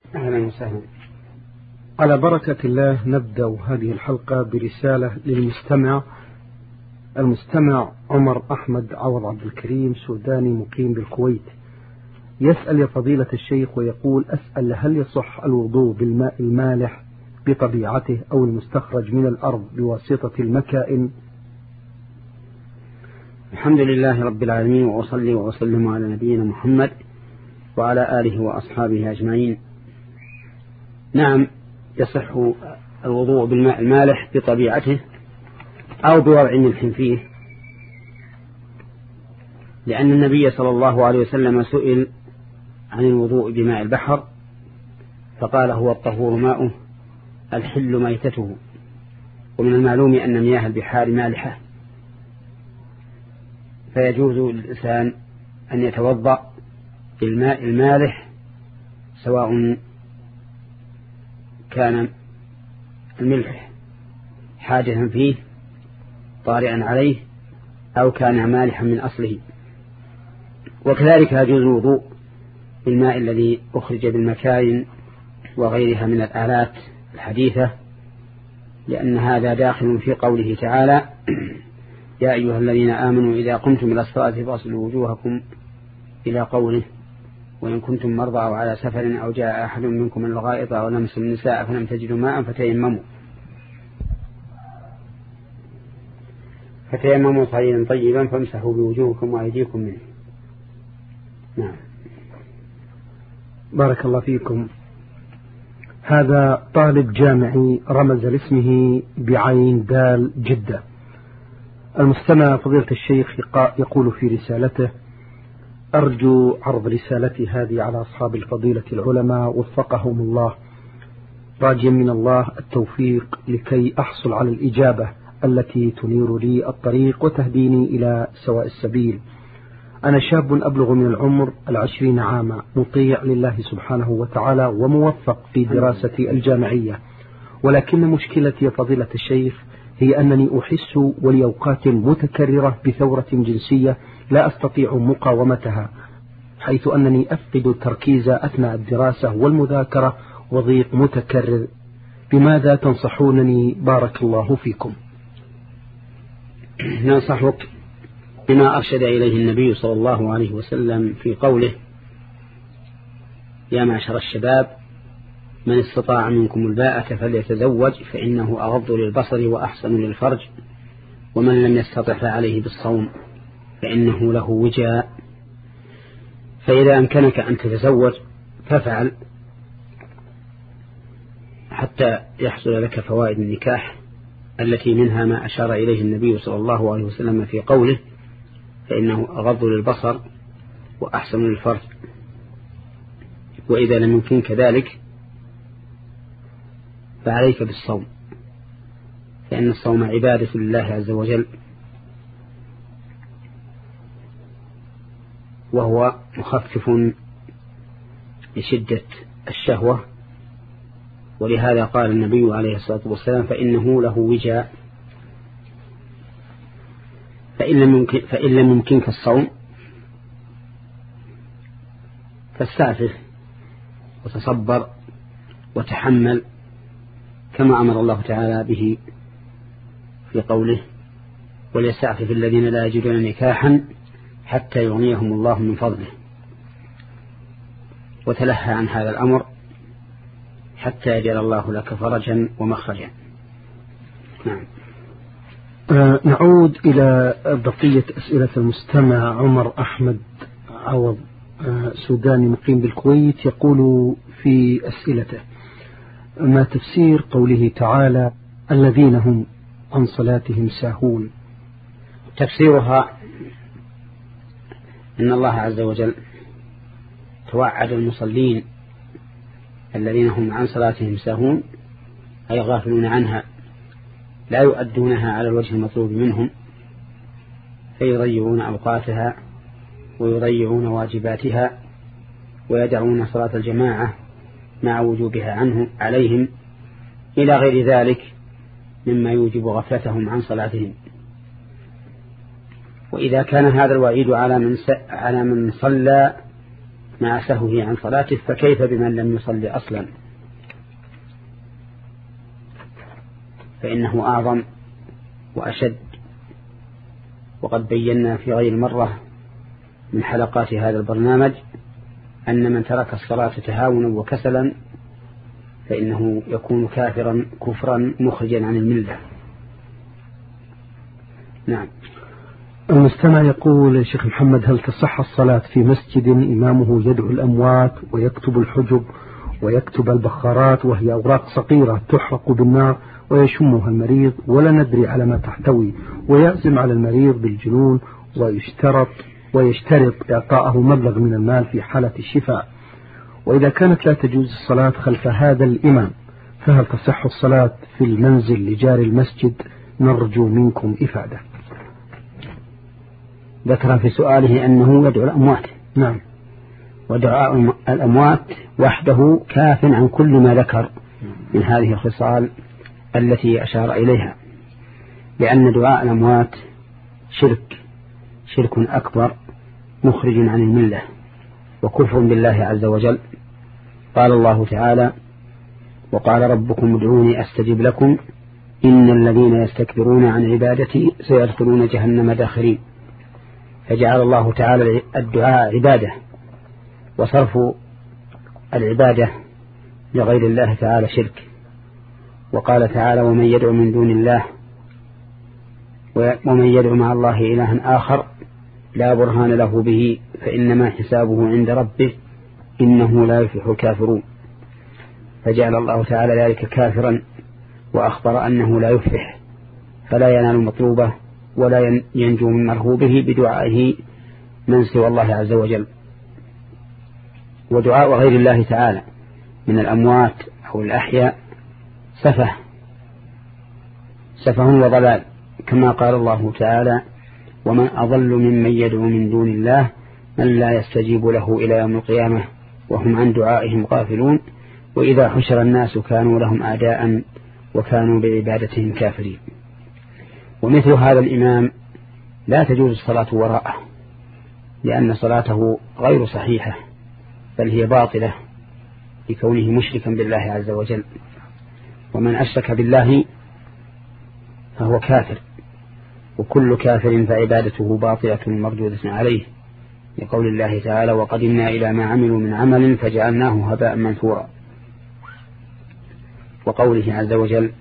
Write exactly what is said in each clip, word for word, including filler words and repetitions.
أهلا وسهلا. على بركة الله نبدأ هذه الحلقة برسالة للمستمع المستمع عمر أحمد عوض عبد الكريم، سوداني مقيم بالكويت. يسأل يا فضيلة الشيخ ويقول: أسأل هل يصح الوضوء بالماء المالح بطبيعته أو المستخرج من الأرض بواسطة المكائن؟ الحمد لله رب العالمين، وأصلي وأسلم على نبينا محمد وعلى آله وأصحابه أجمعين. نعم، يصح الوضوء بالماء المالح بطبيعته أو بوضع ملح فيه، لأن النبي صلى الله عليه وسلم سئل عن الوضوء بماء البحر فقال: هو الطهور ماؤه الحل ميتته. ومن المعلوم أن مياه البحار مالحة، فيجوز للإنسان أن يتوضأ بالماء المالح سواء كان الملح حاجة فيه طارئا عليه أو كان مالحا من أصله. وكذلك يجوز الوضوء بالماء الذي أخرج بالمكاين وغيرها من الآلات الحديثة، لأن هذا داخل في قوله تعالى: يا أيها الذين آمنوا إذا قمتم إلى الصلاة فاغسلوا وجوهكم، إلى قوله: وإن كنتم مرضى أو على سفر أو جاء أحد منكم من الغائط أو لمسوا النساء فلم تجدوا ماء فتيمموا فتيمموا صعيدا طيبا فامسحوا بوجوهكم وأيديكم منه. نعم. بارك الله فيكم. هذا طالب جامعي رمز لاسمه بعين دال جدة. المستمع فضيلة الشيخ يقول في رسالته: أرجو عرض رسالتي هذه على أصحاب الفضيلة العلماء وفقهم الله، راجيا من الله التوفيق لكي أحصل على الإجابة التي تنير لي الطريق وتهديني إلى سواء السبيل. أنا شاب أبلغ من العمر العشرين عاما، مطيع لله سبحانه وتعالى وموفق في دراستي الجامعية، ولكن مشكلتي يا فضيلة الشيخ هي أنني أحس ولي أوقات متكررة بثورة جنسية لا أستطيع مقاومتها، حيث أنني أفقد التركيز أثناء الدراسة والمذاكرة وضيق متكرر. بماذا تنصحونني بارك الله فيكم؟ ننصحك بما أرشد إليه النبي صلى الله عليه وسلم في قوله: يا معشر الشباب من استطاع منكم الباءة فليتزوج فإنه أغض للبصر وأحسن للفرج، ومن لم يستطع فعليه بالصوم فإنه له وجاء. فإذا أمكنك أن تتزوج فافعل حتى يحصل لك فوائد النكاح، التي منها ما أشار إليه النبي صلى الله عليه وسلم في قوله: فإنه أغض للبصر وأحسن للفرج. وإذا لم يمكنك ذلك فعليك بالصوم، فإن الصوم عبادة لله عز وجل، وهو مخفف لشدة الشهوة، ولهذا قال النبي عليه الصلاة والسلام: فإنه له وجاء. فإن لم يمكن فإن لم يمكنك الصوم فاستعفف وتصبر وتحمل، كما أمر الله تعالى به في قوله: وليستعفف الذين لا يجدون نكاحا حتى يغنيهم الله من فضله. وتلهى عن هذا الأمر حتى يجعل الله لك فرجا ومخرجا. نعم. آه نعود إلى بقية أسئلة المستمع عمر أحمد عوض، آه سوداني مقيم بالكويت. يقول في أسئلته: ما تفسير قوله تعالى: الذين هم عن صلاتهم ساهون؟ تفسيرها إن الله عز وجل توعد المصلين الذين هم عن صلاتهم ساهون، أي غافلون عنها، لا يؤدونها على الوجه المطلوب منهم، فيضيعون أوقاتها ويضيعون واجباتها ويدعون صلاة الجماعة مع وجوبها عنه عليهم إلى غير ذلك مما يوجب غفلتهم عن صلاتهم. وإذا كان هذا الوعيد على من على من صلى مع سهوه عن صلاته، فكيف بمن لم يصلي أصلا؟ فإنه أعظم وأشد. وقد بينا في غير مرة من حلقات هذا البرنامج أن من ترك الصلاة تهاونا وكسلا فإنه يكون كافرا كفرا مخرجا عن الملة. نعم. المستمع يقول: شيخ محمد، هل تصح الصلاة في مسجد إمامه يدعو الأموات ويكتب الحجب ويكتب البخارات وهي أوراق صغيرة تحرق بالنار ويشمها المريض ولا ندري على ما تحتوي، ويعزم على المريض بالجنون ويشترط ويشترط إعطاءه مبلغ من المال في حالة الشفاء، وإذا كانت لا تجوز الصلاة خلف هذا الإمام فهل تصح الصلاة في المنزل لجار المسجد؟ نرجو منكم إفادة. ذكر في سؤاله أنه يدعو الأموات. نعم. ودعاء الأموات وحده كاف عن كل ما ذكر من هذه الخصال التي أشار إليها، لأن دعاء الأموات شرك شرك أكبر مخرج عن الملة وكفر بالله عز وجل. قال الله تعالى: وقال ربكم ادعوني أستجب لكم إن الذين يستكبرون عن عبادتي سيدخلون جهنم داخرين. فجعل الله تعالى الدعاء عبادة، وصرف العبادة لغير الله تعالى شرك. وقال تعالى: ومن يدعو من دون الله ومن يدعو مع الله إلها آخر لا برهان له به فإنما حسابه عند ربه إنه لا يفلح الكافرون. فجعل الله تعالى ذلك كافرا وأخبر أنه لا يفلح، فلا ينال مطلوبه ولا ينجو من مرهوبه بدعائه من سوى الله عز وجل. ودعاء غير الله تعالى من الأموات أو الأحياء سفه سفه وضلال، كما قال الله تعالى: ومن أضل ممن يدعو من دون الله من لا يستجيب له إلى يوم القيامة وهم عن دعائهم غافلون وإذا حشر الناس كانوا لهم أعداء وكانوا بعبادتهم كافرين. ومثل هذا الإمام لا تجوز الصلاة وراءه، لأن صلاته غير صحيحة بل هي باطلة لكونه مشركا بالله عز وجل، ومن أشرك بالله فهو كافر، وكل كافر فعبادته باطلة مردودة عليه، لقول الله تعالى: وقدمنا إلى ما عملوا من عمل فجعلناه هباء منثورا. وقوله عز وجل: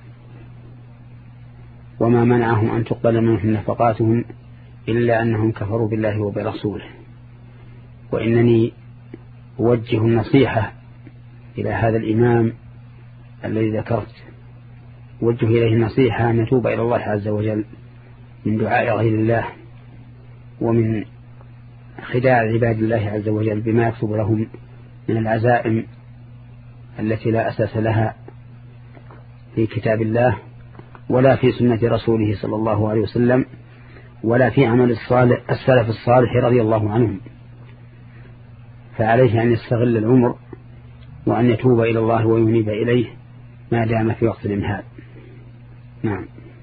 وما منعهم أن تقبل منهم نفقاتهم إلا أنهم كفروا بالله وبرسوله. وإنني أوجه النصيحة إلى هذا الإمام الذي ذكرت، أوجه إليه النصيحة أن يتوب إلى الله عز وجل من دعاء غير الله ومن خداع عباد الله عز وجل بما يكتب لهم من العزائم التي لا أساس لها في كتاب الله ولا في سنة رسوله صلى الله عليه وسلم ولا في عمل الصالح السلف الصالح رضي الله عنهم. فعليه أن يستغل العمر وأن يتوب إلى الله وينيب إليه ما دام في وقت الإمهال. نعم.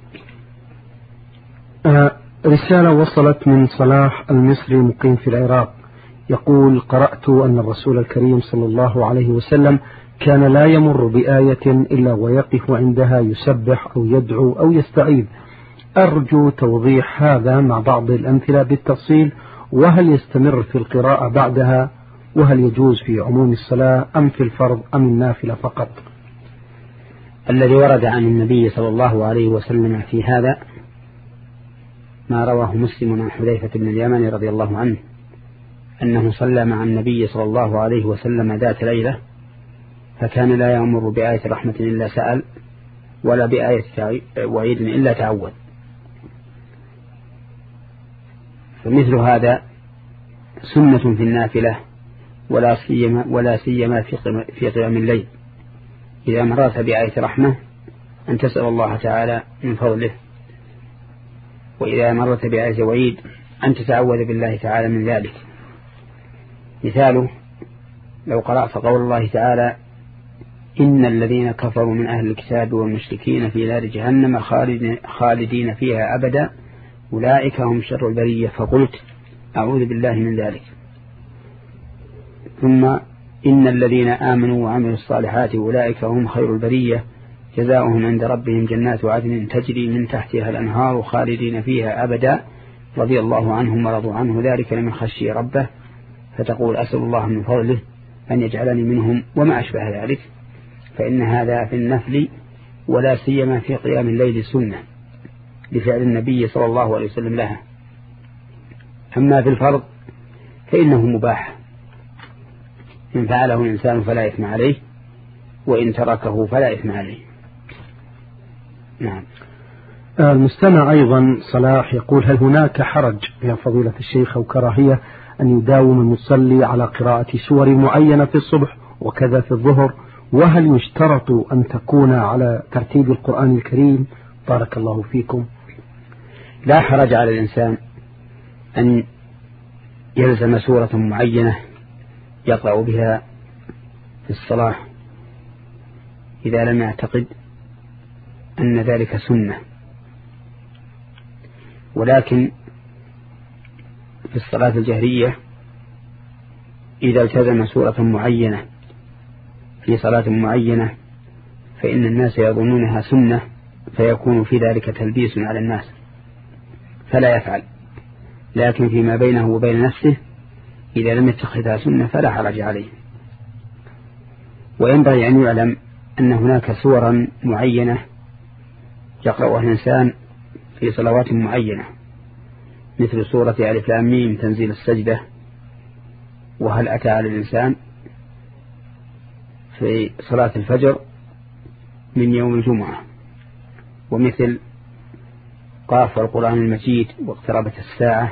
آه رسالة وصلت من صلاح المصري مقيم في العراق، يقول: قرأت أن الرسول الكريم صلى الله عليه وسلم كان لا يمر بآية إلا ويقف عندها يسبح أو يدعو أو يستعيذ. أرجو توضيح هذا مع بعض الأمثلة بالتفصيل، وهل يستمر في القراءة بعدها، وهل يجوز في عموم الصلاة أم في الفرض أم النافلة فقط؟ الذي ورد عن النبي صلى الله عليه وسلم في هذا ما رواه مسلم عن حذيفة بن اليمن رضي الله عنه أنه صلى مع النبي صلى الله عليه وسلم ذات ليلة فكان لا يمر بآية رحمة إلا سأل ولا بآية وعيد إلا تعود. فمثل هذا سنة في النافلة ولا سيما ولا سيما في قيام الليل، إذا مررت بآية رحمة أن تسأل الله تعالى من فضله، وإذا مررت بآية وعيد أن تتعوذ بالله تعالى من ذلك. مثاله لو قرأت قول الله تعالى: إن الذين كفروا من أهل الكتاب والمشركين في نار جهنم خالدين فيها أبدا أولئك هم شر البرية، فقلت أعوذ بالله من ذلك. ثم إن الذين آمنوا وعملوا الصالحات أولئك هم خير البرية جزاؤهم عند ربهم جنات عدن تجري من تحتها الأنهار خالدين فيها أبدا رضي الله عنهم ورضوا عنه ذلك لمن خشي ربه، فتقول أسأل الله من فضله أن يجعلني منهم وما أشبه ذلك، فإن هذا في النفل ولا سيما في قيام الليل سنة لفعل النبي صلى الله عليه وسلم لها. أما في الفرض فإنه مباح، إن فعله الإنسان فلا إثم عليه، وإن تركه فلا إثم عليه. نعم. المستمع أيضا صلاح يقول: هل هناك حرج يا فضيلة الشيخ أو كراهية أن يداوم المصلي على قراءة سور معينة في الصبح وكذا في الظهر؟ وهل يشترط أن تكون على ترتيب القرآن الكريم؟ بارك الله فيكم. لا حرج على الإنسان أن يلزم سورة معينة يقرأ بها في الصلاة إذا لم يعتقد أن ذلك سنة، ولكن في الصلاة الجهرية إذا التزم سورة معينة في صلاة معينة فإن الناس يظنونها سنة، فيكون في ذلك تلبيس على الناس فلا يفعل. لكن فيما بينه وبين نفسه إذا لم يتخذها سنة فلا حرج عليه. وينبغي أن يعلم أن هناك سورا معينة يقرأها الإنسان في صلوات معينة، مثل سورة ألف لام ميم تنزيل السجدة، وهل أتى على الإنسان في صلاة الفجر من يوم الجمعة، ومثل قاف والقرآن المجيد واقتربت الساعة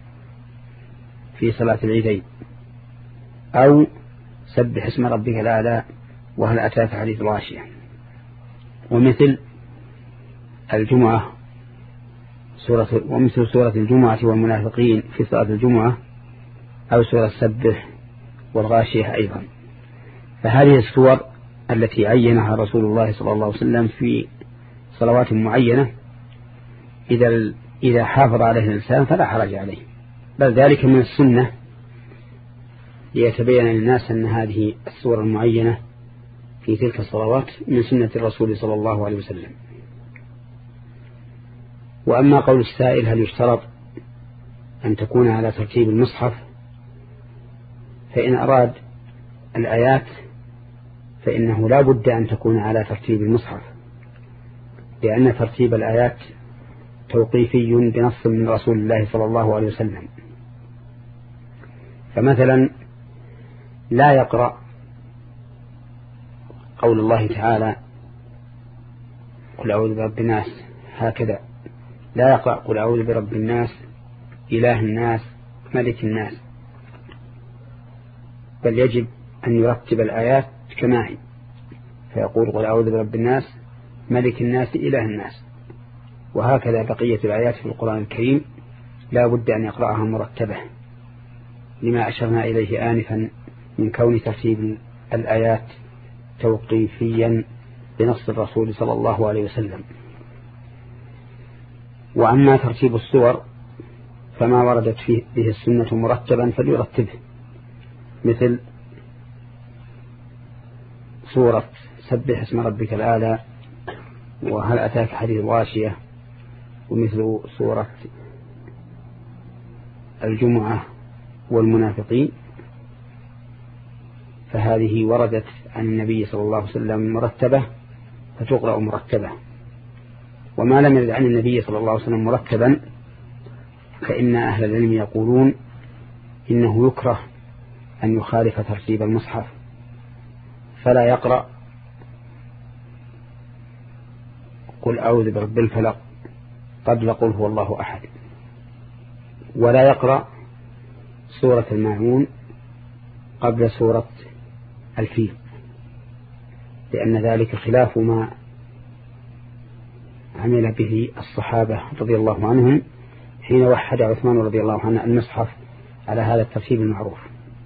في صلاة العيدين، أو سبح اسم ربك الأعلى وهل أتاك حديث الغاشية، ومثل الجمعة سورة ومثل سورة الجمعة والمنافقين في صلاة الجمعة، أو سورة سبح والغاشية أيضا. فهذه السور التي عينها رسول الله صلى الله عليه وسلم في صلوات معينة إذا إذا حافظ عليه الإنسان فلا حرج عليه، بل ذلك من السنة ليتبين للناس أن هذه السور المعينة في تلك الصلوات من سنة الرسول صلى الله عليه وسلم. وأما قول السائل هل يشترط أن تكون على ترتيب المصحف، فإن أراد الآيات فإنه لا بد أن تكون على ترتيب المصحف، لأن ترتيب الآيات توقيفي بنص من رسول الله صلى الله عليه وسلم. فمثلا لا يقرأ قول الله تعالى قل أعوذ برب الناس هكذا، لا يقرأ قل أعوذ برب الناس إله الناس ملك الناس، بل يجب أن يرتب الآيات كما هي، فيقول قل أعوذ برب الناس ملك الناس إله الناس. وهكذا بقية الآيات في القرآن الكريم لا بد أن يقرأها مرتبة، لما أشرنا إليه آنفا من كون ترتيب الآيات توقيفيا بنص الرسول صلى الله عليه وسلم. وأما ترتيب السور فما وردت فيه به السنة مرتبا فليرتبه، مثل سورة سبح اسم ربك الأعلى وهل أتاك حديث الغاشية، ومثل سورة الجمعة والمنافقين، فهذه وردت عن النبي صلى الله عليه وسلم مرتبة فتقرأ مرتبة. وما لم يرد عن النبي صلى الله عليه وسلم مرتبا فإن أهل العلم يقولون إنه يكره أن يخالف ترتيب المصحف، فلا يقرأ قل أعوذ برب الفلق قبل قل هو الله أحد، ولا يقرأ سورة الماعون قبل سورة الفيل، لأن ذلك خلاف ما عمل به الصحابة رضي الله عنهم حين وحد عثمان رضي الله عنه المصحف على هذا الترتيب المعروف.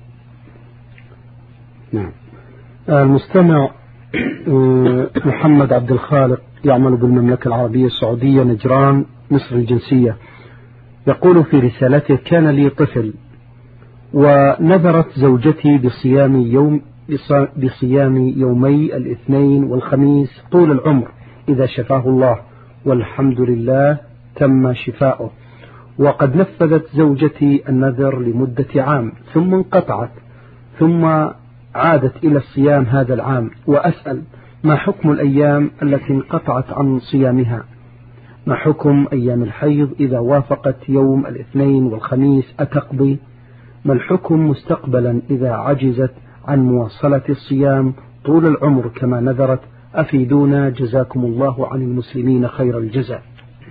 نعم. المستمع محمد عبد الخالق يعمل بالمملكة العربية السعودية نجران مصر الجنسية، يقول في رسالته: كان لي طفل ونذرت زوجتي بصيام يوم بصيام يومي الاثنين والخميس طول العمر إذا شفاه الله، والحمد لله تم شفاؤه. وقد نفذت زوجتي النذر لمدة عام ثم انقطعت، ثم عادت إلى الصيام هذا العام، وأسأل ما حكم الأيام التي انقطعت عن صيامها؟ ما حكم أيام الحيض إذا وافقت يوم الاثنين والخميس أتقضي؟ ما الحكم مستقبلا إذا عجزت عن مواصلة الصيام طول العمر كما نذرت؟ أفيدونا جزاكم الله عن المسلمين خير الجزاء.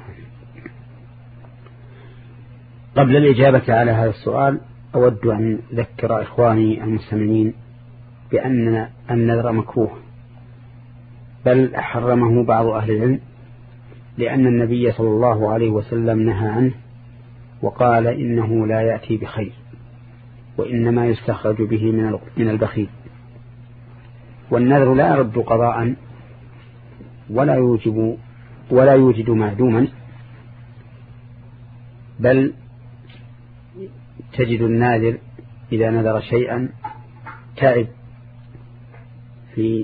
قبل الإجابة على هذا السؤال أود أن أذكر إخواني المسلمين بأن النذر مكروه، بل حرمه بعض أهل العلم، لأن النبي صلى الله عليه وسلم نهى عنه وقال إنه لا يأتي بخير، وإنما يستخرج به من البخيل. والنذر لا يرد قضاء ولا يوجب ولا يوجد معدوما، بل تجد الناذر إذا نذر شيئا تعب في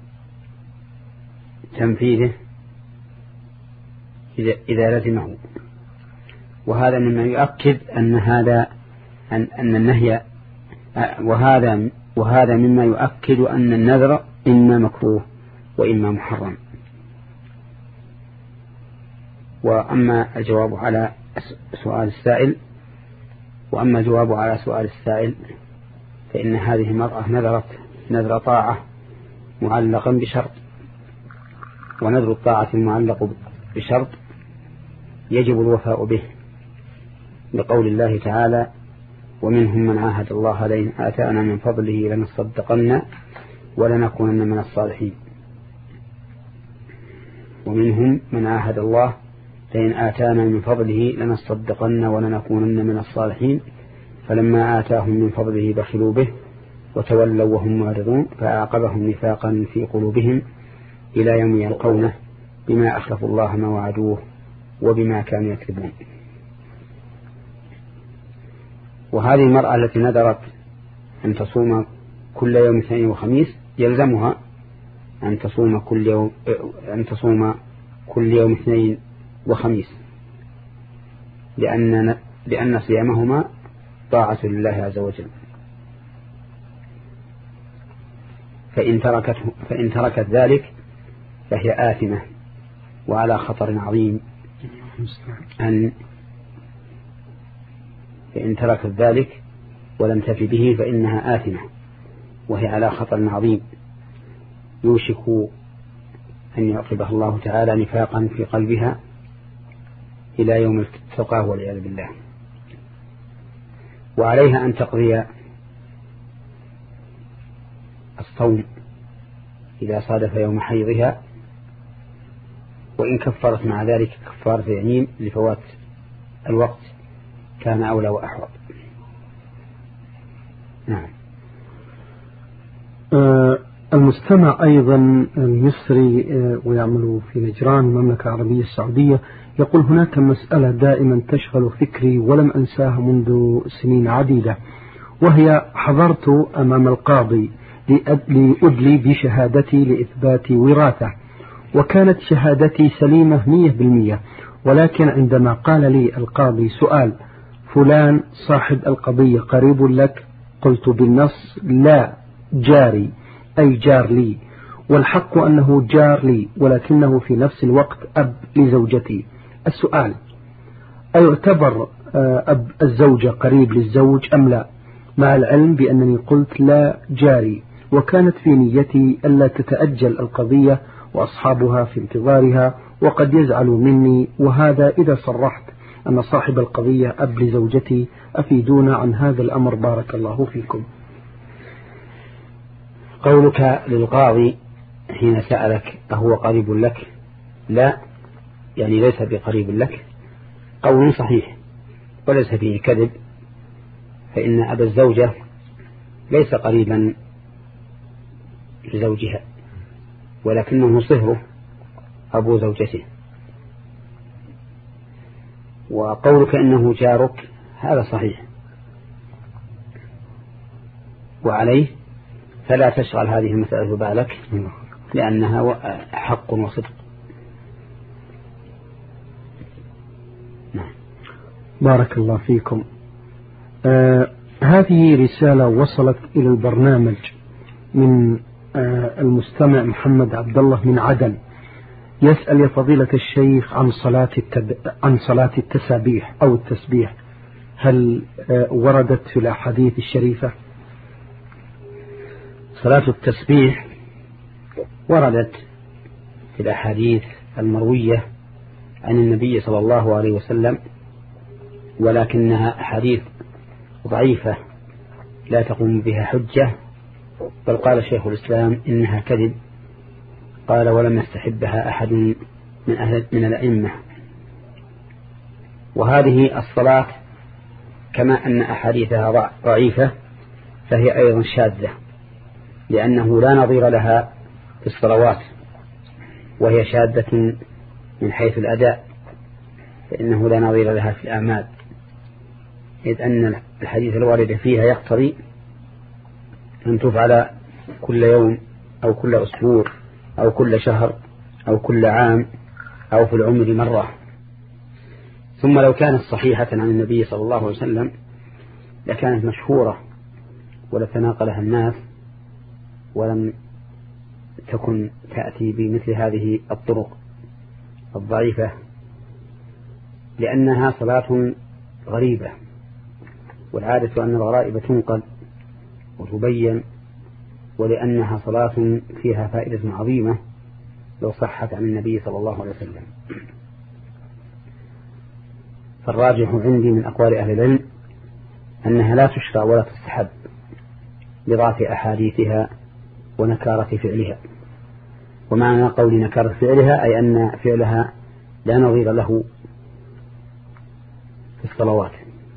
تنفيذه إذا لزمه. وهذا مما يؤكد أن هذا أن أن النهي وهذا وهذا مما يؤكد أن النذر إما مكروه وإما محرم. وأما الجواب على سؤال السائل وأما الجواب على سؤال السائل فإن هذه المرأة نذرت نذر طاعة معلقا بشرط، ونذر الطاعة المعلق بشرط يجب الوفاء به، لقول الله تعالى: ومنهم من عاهد الله لئن آتانا من فضله لنصدقن ولنكونن من الصالحين. ومنهم من عاهد الله لئن آتانا من فضله لنصدقن ولنكونن من الصالحين فلما آتاهم من فضله بخلوا به وتولوا وهم معرضون فأعقبهم نفاقا في قلوبهم إلى يوم يلقونه بما أخلفوا الله ما وعدوه وبما كانوا يكذبون. وهذه المرأة التي نذرت أن تصوم كل يوم اثنين وخميس يلزمها أن تصوم كل يوم أن تصوم كل يوم اثنين وخميس، لأن لأن صيامهما طاعة لله عز وجل. فإن تركته فإن تركت ذلك فهي آثمة وعلى خطر عظيم أن فإن تركت ذلك ولم تفي به فإنها آثمة وهي على خطر عظيم يوشك أن يعقبها الله تعالى نفاقا في قلبها إلى يوم التقاه والعياذ بالله. وعليها أن تقضي الصوم إذا صادف يوم حيضها، وإن كفرت مع ذلك كفارة يمين لفوات الوقت كان أولى وأحوط. نعم. آه المستمع أيضا المصري آه ويعمل في نجران المملكة العربية السعودية يقول: هناك مسألة دائما تشغل فكري ولم أنساها منذ سنين عديدة، وهي حضرت أمام القاضي لأدلي بشهادتي لإثبات وراثة، وكانت شهادتي سليمة مية بالمية، ولكن عندما قال لي القاضي سؤال: فلان صاحب القضية قريب لك؟ قلت بالنص: لا، جاري، أي جار لي، والحق أنه جار لي ولكنه في نفس الوقت أب لزوجتي. السؤال: أيعتبر أب الزوجة قريب للزوج أم لا؟ مع العلم بأنني قلت لا، جاري، وكانت في نيتي ألا تتأجل القضية وأصحابها في انتظارها وقد يزعلوا مني، وهذا إذا صرحت أن صاحب القضية أب لزوجتي. أفيدونا عن هذا الأمر بارك الله فيكم. قولك للقاضي حين سألك أهو قريب لك؟ لا، يعني ليس بقريب لك، قول صحيح وليس فيه كذب، فإن أبا الزوجة ليس قريبا لزوجها ولكنه صهره أبو زوجته. وقولك إنه جارك هذا صحيح، وعليه فلا تشغل هذه المسألة بالك لأنها حق وصدق. نعم. بارك الله فيكم. آه هذه رسالة وصلت إلى البرنامج من آه المستمع محمد عبد الله من عدن، يسأل يا فضيلة الشيخ عن صلاة التب... عن صلاة التسابيح أو التسبيح، هل آه وردت في الأحاديث الشريفة؟ صلاة التسبيح وردت في الأحاديث المروية عن النبي صلى الله عليه وسلم، ولكنها أحاديث ضعيفة لا تقوم بها حجة، بل قال شيخ الإسلام إنها كذب، قال ولم يستحبها أحد من أهل من الأئمة. وهذه الصلاة كما أن أحاديثها ضعيفة فهي أيضا شاذة، لأنه لا نظير لها في الصلوات، وهي شاذة من حيث الأداء، فإنه لا نظير لها في الأعمال، إذ أن الحديث الوارد فيها يقتضي أن تفعل كل يوم أو كل أسبوع أو كل شهر أو كل عام أو في العمر مرة. ثم لو كانت صحيحة عن النبي صلى الله عليه وسلم لكانت مشهورة ولتناقلها الناس، ولم تكن تأتي بمثل هذه الطرق الضعيفة، لأنها صلاة غريبة، والعادة أن الغرائب تنقل وتبين، ولأنها صلاة فيها فائدة عظيمة لو صحت عن النبي صلى الله عليه وسلم. فالراجح عندي من أقوال أهل العلم أنها لا تشرع ولا تستحب لضعف أحاديثها ونكارة فعلها. ومعنى قول نكارة فعلها أي أن فعلها لا نظير له في الصلوات.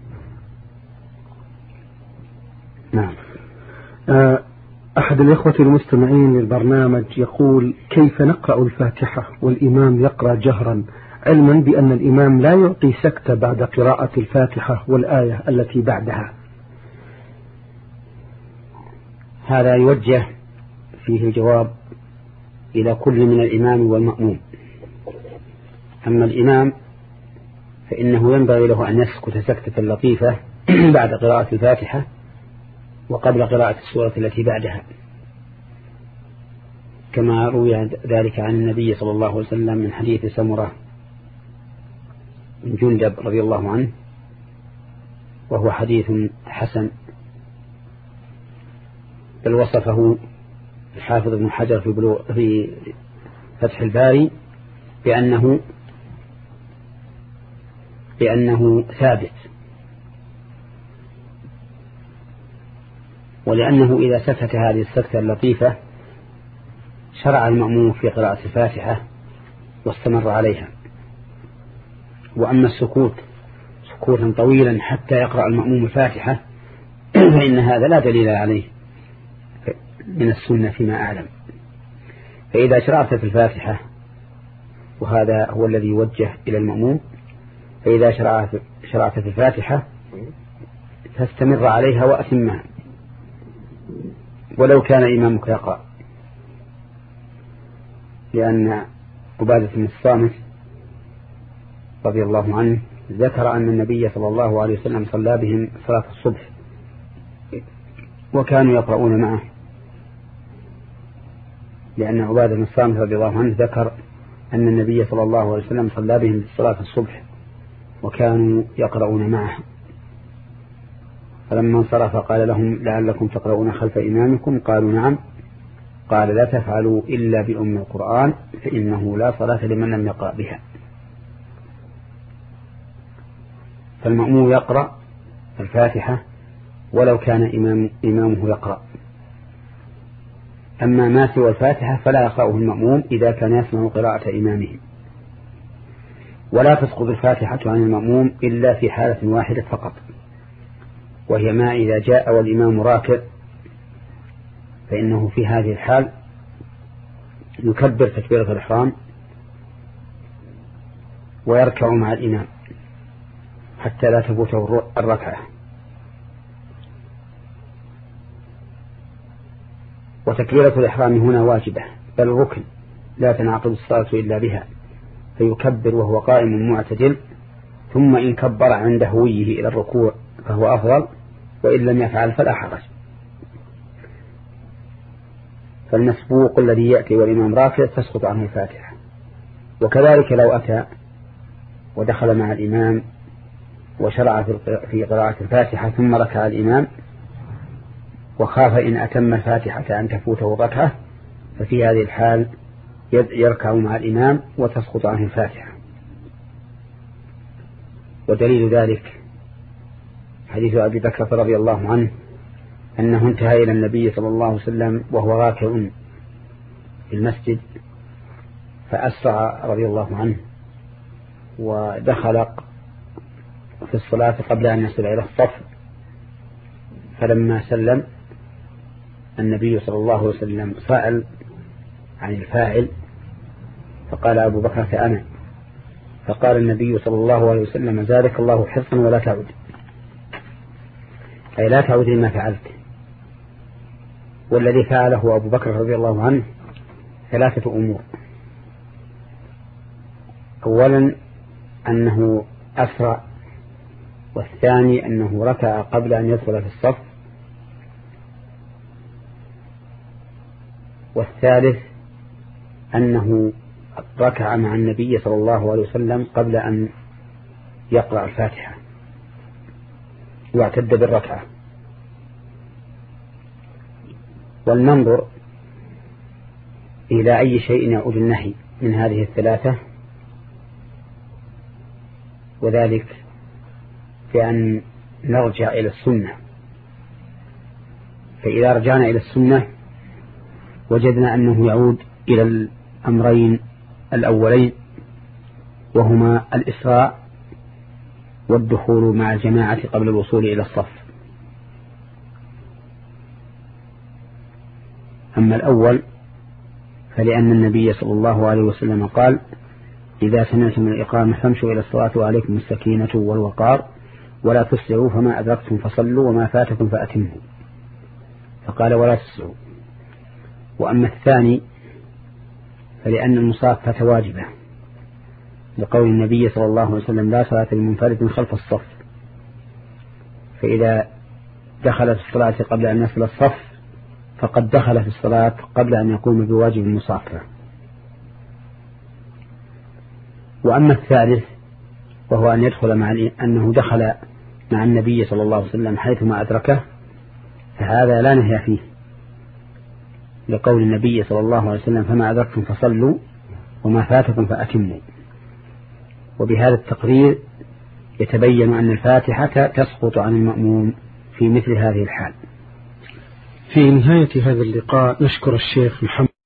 نعم. أحد الإخوة المستمعين للبرنامج يقول: كيف نقرأ الفاتحة والإمام يقرأ جهرا، علما بأن الإمام لا يعطي سكتة بعد قراءة الفاتحة والآية التي بعدها؟ هذا يوجه فيه الجواب إلى كل من الإمام والمأموم. أما الإمام فإنه ينبغي له أن يسكت سكتة لطيفة بعد قراءة الفاتحة وقبل قراءة السورة التي بعدها، كما روي ذلك عن النبي صلى الله عليه وسلم من حديث سمرة بن جندب رضي الله عنه، وهو حديث حسن، بل وصفه الحافظ ابن حجر في, بلو في فتح الباري بأنه, بأنه ثابت، ولأنه إذا سكت هذه السكتة اللطيفة شرع المأموم في قراءة الفاتحة واستمر عليها. وأما السكوت سكوتا طويلا حتى يقرأ المأموم الفاتحة فإن هذا لا دليل عليه من السنة فيما أعلم. فإذا شرعت في الفاتحة، وهذا هو الذي يوجه إلى المأموم، فإذا شرعت في الفاتحة فاستمر عليها وأتمها ولو كان إمامك يقرأ، لأن عبادة بن الصامت رضي الله عنه ذكر أن النبي صلى الله عليه وسلم صلى بهم صلاة الصبح وكانوا يقرؤون معه، لأن عبادة بن الصامت رضي الله عنه ذكر أن النبي صلى الله عليه وسلم صلى بهم صلاة الصبح وكانوا يقرؤون معه. فلما انصرف قال لهم: لعلكم تقرؤون خلف إمامكم؟ قالوا: نعم. قال: لا تفعلوا إلا بأم القرآن فإنه لا صلاة لمن لم يقرأ بها. فالمأموم يقرأ الفاتحة ولو كان إمام إمامه يقرأ. أما ما سوى الفاتحة فلا يقرأه المأموم إذا كان يسمع قراءة إمامه. ولا تسقط الفاتحة عن المأموم إلا في حالة واحدة فقط، وهي ما إذا جاء والإمام راكع، فإنه في هذه الحال يكبر تكبيرة الإحرام ويركع مع الإمام حتى لا تفوته الركعة. وتكبيرة الإحرام هنا واجبة بل ركن لا تنعقد الصلاة إلا بها، فيكبر وهو قائم معتدل، ثم إن كبر عند هويه إلى الركوع فهو أفضل، وإن لم يفعل فلا حرج. فالمسبوق الذي يأتي والإمام راكع تسقط عنه الفاتحة. وكذلك لو أتى ودخل مع الإمام وشرع في قراءة الفاتحة ثم ركع الإمام وخاف إن أتم الفاتحة أن تفوته الركعة، ففي هذه الحال يركع مع الإمام وتسقط عنه الفاتحة. ودليل ذلك حديث أبي بكر رضي الله عنه أنه انتهى إلى النبي صلى الله عليه وسلم وهو راكع في المسجد، فأسرع رضي الله عنه ودخل في الصلاة قبل أن يصل إلى الصف، فلما سلم النبي صلى الله عليه وسلم سأل عن الفاعل فقال أبو بكر فأنا، فقال النبي صلى الله عليه وسلم زادك الله حرصا ولا تعود، أي لا تعود لما فعلت. والذي فعله أبو بكر رضي الله عنه ثلاثة أمور: أولا أنه أسرع، والثاني أنه ركع قبل أن يدخل في الصف، والثالث أنه ركع مع النبي صلى الله عليه وسلم قبل أن يقرأ الفاتحة واعتد بالركعة. ولننظر إلى أي شيء يعود النهي من هذه الثلاثة، وذلك بأن نرجع إلى السنة. فإذا رجعنا إلى السنة وجدنا أنه يعود إلى الأمرين الأولين، وهما الإسراع والدخول مع الجماعة قبل الوصول إلى الصف. أما الأول فلأن النبي صلى الله عليه وسلم قال: إذا سمعتم الإقامة فامشوا إلى الصلاة وعليكم السكينة والوقار ولا تسرعوا، فما أدركتم فصلوا وما فاتكم فأتموا. فقال: ولا تسرعوا. وأما الثاني فلأن المصافة واجبة، لقول النبي صلى الله عليه وسلم: لا صلاة لمنفرد خلف الصف. فإذا دخل في الصلاة قبل أن يصل الصف فقد دخل في الصلاة قبل أن يقوم بواجب المصافة. وأما الثالث وهو أن يدخل مع أنه دخل مع النبي صلى الله عليه وسلم حيثما أدركه، فهذا لا نهي فيه، لقول النبي صلى الله عليه وسلم: فما أدركتم فصلوا وما فاتكم فأتموا. وبهذا التقرير يتبين أن الفاتحة تسقط عن المأموم في مثل هذه الحال. في نهاية هذا اللقاء نشكر الشيخ محمد